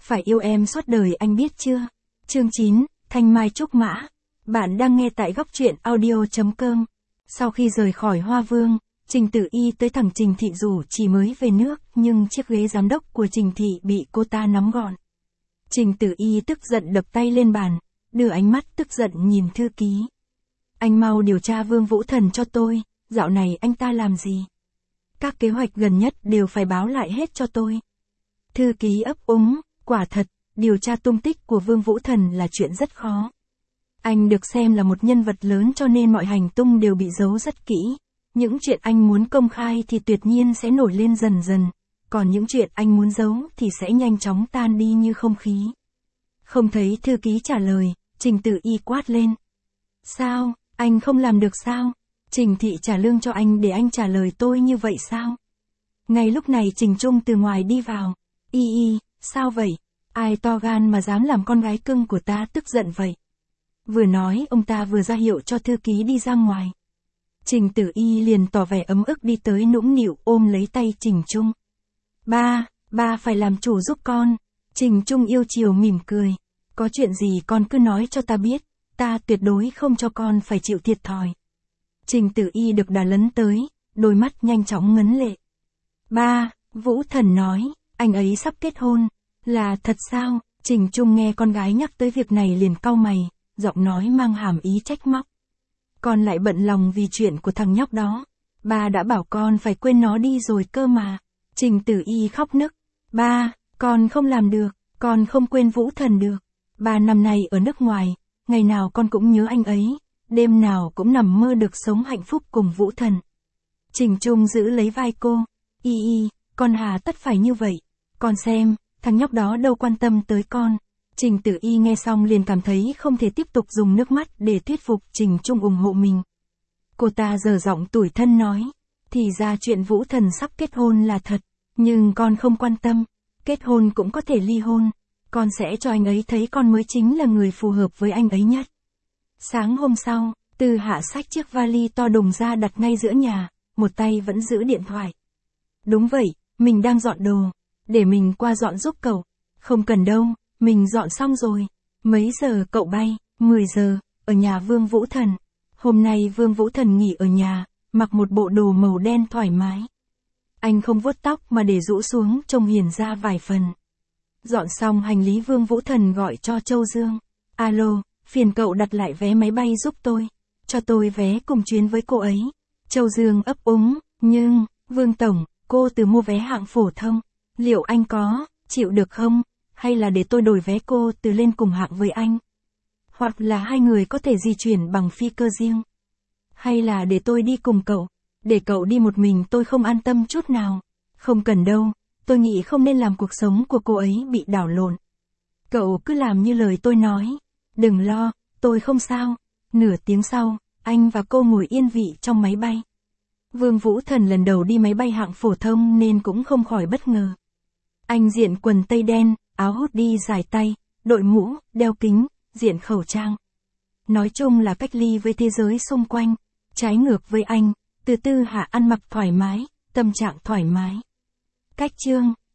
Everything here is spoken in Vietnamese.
Phải yêu em suốt đời anh biết chưa? Chương 9, Thanh Mai Trúc Mã. Bạn đang nghe tại góc truyện audio.com. Sau khi rời khỏi Hoa Vương, Trình Tử Y tới thẳng Trình Thị dù chỉ mới về nước, nhưng chiếc ghế giám đốc của Trình Thị bị cô ta nắm gọn. Trình Tử Y tức giận đập tay lên bàn, đưa ánh mắt tức giận nhìn thư ký. Anh mau điều tra Vương Vũ Thần cho tôi, dạo này anh ta làm gì? Các kế hoạch gần nhất đều phải báo lại hết cho tôi. Thư ký ấp úng, quả thật, điều tra tung tích của Vương Vũ Thần là chuyện rất khó. Anh được xem là một nhân vật lớn cho nên mọi hành tung đều bị giấu rất kỹ. Những chuyện anh muốn công khai thì tuyệt nhiên sẽ nổi lên dần dần, còn những chuyện anh muốn giấu thì sẽ nhanh chóng tan đi như không khí. Không thấy thư ký trả lời, Trình Tử Y quát lên. Sao, anh không làm được sao? Trình Thị trả lương cho anh để anh trả lời tôi như vậy sao? Ngay lúc này Trình Trung từ ngoài đi vào. Y, sao vậy? Ai to gan mà dám làm con gái cưng của ta tức giận vậy? Vừa nói ông ta vừa ra hiệu cho thư ký đi ra ngoài. Trình Tử Y liền tỏ vẻ ấm ức đi tới nũng nịu ôm lấy tay Trình Trung. Ba phải làm chủ giúp con. Trình Trung yêu chiều mỉm cười. Có chuyện gì con cứ nói cho ta biết, ta tuyệt đối không cho con phải chịu thiệt thòi. Trình Tử Y được đà lấn tới, đôi mắt nhanh chóng ngấn lệ. Ba, Vũ Thần nói, anh ấy sắp kết hôn. Là thật sao? Trình Trung nghe con gái nhắc tới việc này liền cau mày, giọng nói mang hàm ý trách móc. Con lại bận lòng vì chuyện của thằng nhóc đó. Ba đã bảo con phải quên nó đi rồi cơ mà. Trình Tử Y khóc nức. Ba, con không làm được, con không quên Vũ Thần được. 3 năm nay ở nước ngoài, ngày nào con cũng nhớ anh ấy, đêm nào cũng nằm mơ được sống hạnh phúc cùng Vũ Thần. Trình Trung giữ lấy vai cô. Y, con hà tất phải như vậy. Con xem, thằng nhóc đó đâu quan tâm tới con. Trình Tử Y nghe xong liền cảm thấy không thể tiếp tục dùng nước mắt để thuyết phục Trình Trung ủng hộ mình. Cô ta giở giọng tủi thân nói, thì ra chuyện Vũ Thần sắp kết hôn là thật, nhưng con không quan tâm, kết hôn cũng có thể ly hôn, con sẽ cho anh ấy thấy con mới chính là người phù hợp với anh ấy nhất. Sáng hôm sau, Từ Hạ xách chiếc vali to đùng ra đặt ngay giữa nhà, một tay vẫn giữ điện thoại. Đúng vậy, mình đang dọn đồ, để mình qua dọn giúp cậu. Không cần đâu, mình dọn xong rồi. Mấy giờ cậu bay? 10 giờ, ở nhà Vương Vũ Thần. Hôm nay Vương Vũ Thần nghỉ ở nhà, mặc một bộ đồ màu đen thoải mái. Anh không vuốt tóc mà để rũ xuống trông hiền ra vài phần. Dọn xong hành lý Vương Vũ Thần gọi cho Châu Dương. Alo, phiền cậu đặt lại vé máy bay giúp tôi. Cho tôi vé cùng chuyến với cô ấy. Châu Dương ấp úng, nhưng, Vương Tổng, cô từ mua vé hạng phổ thông. Liệu anh có, chịu được không? Hay là để tôi đổi vé cô từ lên cùng hạng với anh? Hoặc là hai người có thể di chuyển bằng phi cơ riêng? Hay là để tôi đi cùng cậu? Để cậu đi một mình tôi không an tâm chút nào. Không cần đâu, tôi nghĩ không nên làm cuộc sống của cô ấy bị đảo lộn. Cậu cứ làm như lời tôi nói. Đừng lo, tôi không sao. Nửa tiếng sau, anh và cô ngồi yên vị trong máy bay. Vương Vũ Thần lần đầu đi máy bay hạng phổ thông nên cũng không khỏi bất ngờ. Anh diện quần tây đen, áo hoodie dài tay, đội mũ, đeo kính, diện khẩu trang. Nói chung là cách ly với thế giới xung quanh. Trái ngược với anh, Từ Hạ ăn mặc thoải mái, tâm trạng thoải mái. Cách chương